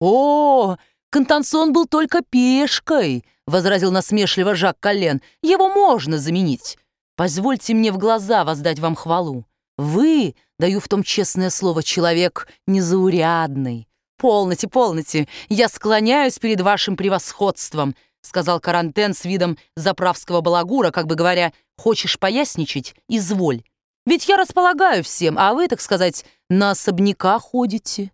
«О, Контансон был только пешкой», — возразил насмешливо Жак Коллен. «Его можно заменить. Позвольте мне в глаза воздать вам хвалу. Вы, даю в том честное слово, человек незаурядный». «Полноте, полноте, я склоняюсь перед вашим превосходством», — сказал Карантен с видом заправского балагура, как бы говоря: «хочешь поясничать? Изволь. Ведь я располагаю всем, а вы, так сказать, на особняка ходите».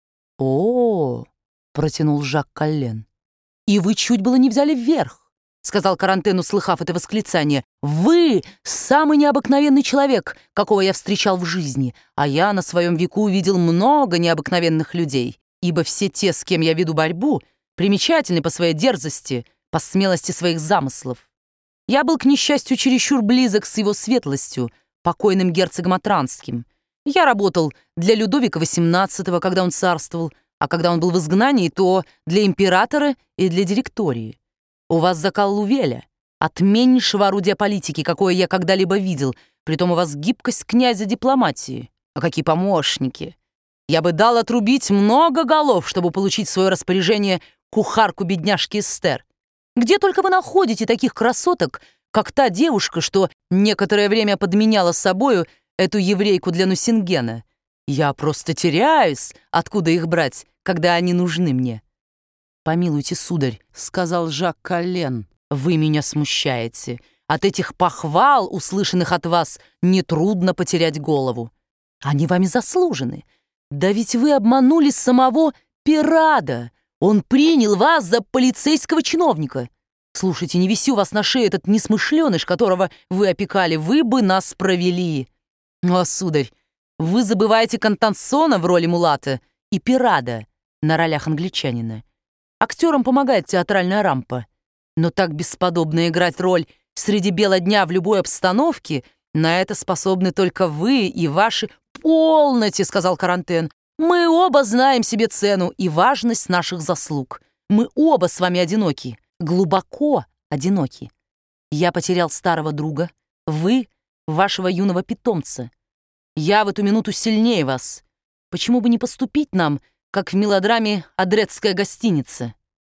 «О-о-о», протянул Жак Коллен. «И вы чуть было не взяли вверх», — сказал Карантен, услыхав это восклицание. «Вы самый необыкновенный человек, какого я встречал в жизни, а я на своем веку увидел много необыкновенных людей, ибо все те, с кем я веду борьбу, примечательны по своей дерзости, по смелости своих замыслов. Я был, к несчастью, чересчур близок с его светлостью, покойным герцогом Отранским. Я работал для Людовика XVIII, когда он царствовал, а когда он был в изгнании, то для императора и для директории. У вас закал Лувеля, отменнейшего орудия политики, какое я когда-либо видел, притом у вас гибкость князя дипломатии. А какие помощники! Я бы дал отрубить много голов, чтобы получить в свое распоряжение кухарку бедняжки Эстер. Где только вы находите таких красоток, как та девушка, что некоторое время подменяла собою эту еврейку для Нусингена? Я просто теряюсь, откуда их брать, когда они нужны мне». «Помилуйте, сударь», — сказал Жак Коллен, — «вы меня смущаете. От этих похвал, услышанных от вас, нетрудно потерять голову. Они вами заслужены. Да ведь вы обманули самого Пирада. Он принял вас за полицейского чиновника. Слушайте, не виси у вас на шее этот несмышленыш, которого вы опекали, вы бы нас провели. О, сударь, вы забываете Контансона в роли мулата и Пирада на ролях англичанина. Актерам помогает театральная рампа. Но так бесподобно играть роль среди бела дня в любой обстановке, на это способны только вы и ваши... «Полноте», — сказал Карантен. «Мы оба знаем себе цену и важность наших заслуг. Мы оба с вами одиноки, глубоко одиноки. Я потерял старого друга, вы — вашего юного питомца. Я в эту минуту сильнее вас. Почему бы не поступить нам, как в мелодраме «Адретская гостиница»?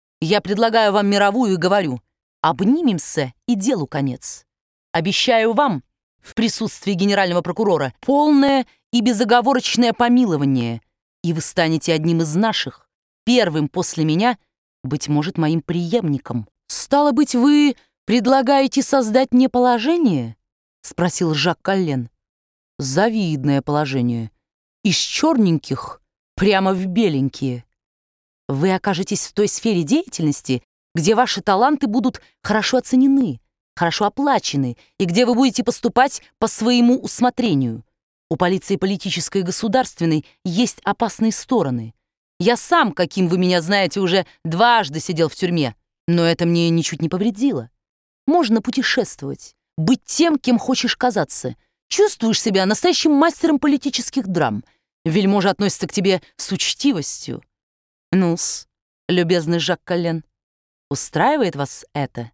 Я предлагаю вам мировую и говорю: обнимемся, и делу конец. Обещаю вам, в присутствии генерального прокурора, полное и безоговорочное помилование, и вы станете одним из наших, первым после меня, быть может, моим преемником». «Стало быть, вы предлагаете создать мне положение?» — спросил Жак Коллен. «Завидное положение. Из черненьких прямо в беленькие. Вы окажетесь в той сфере деятельности, где ваши таланты будут хорошо оценены, хорошо оплачены, и где вы будете поступать по своему усмотрению. У полиции политической и государственной есть опасные стороны. Я сам, каким вы меня знаете, уже дважды сидел в тюрьме, но это мне ничуть не повредило. Можно путешествовать, быть тем, кем хочешь казаться. Чувствуешь себя настоящим мастером политических драм. Вельможа относится к тебе с учтивостью. Ну-с, любезный Жак Коллен, устраивает вас это?»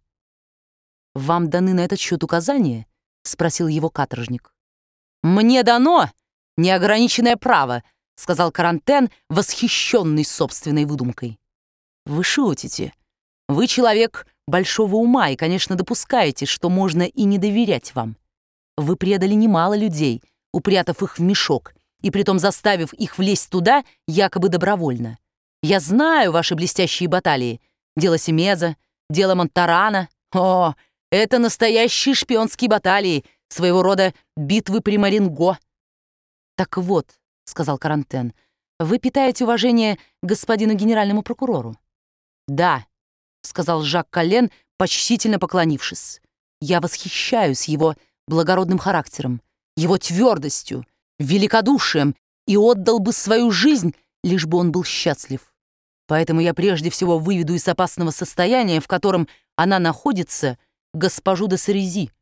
«Вам даны на этот счет указания?» — спросил его каторжник. «Мне дано неограниченное право», — сказал Карантен, восхищенный собственной выдумкой. «Вы шутите. Вы человек большого ума и, конечно, допускаете, что можно и не доверять вам. Вы предали немало людей, упрятав их в мешок, и притом заставив их влезть туда якобы добровольно. Я знаю ваши блестящие баталии. Дело Семеза, дело Монтарана. О, это настоящие шпионские баталии, своего рода битвы при Маринго». «Так вот», — сказал Карантен, — «вы питаете уважение к господину генеральному прокурору?» «Да», — сказал Жак Коллен, почтительно поклонившись. «Я восхищаюсь его благородным характером, его твердостью, великодушием и отдал бы свою жизнь, лишь бы он был счастлив. Поэтому я прежде всего выведу из опасного состояния, в котором она находится, госпожу де Сарези.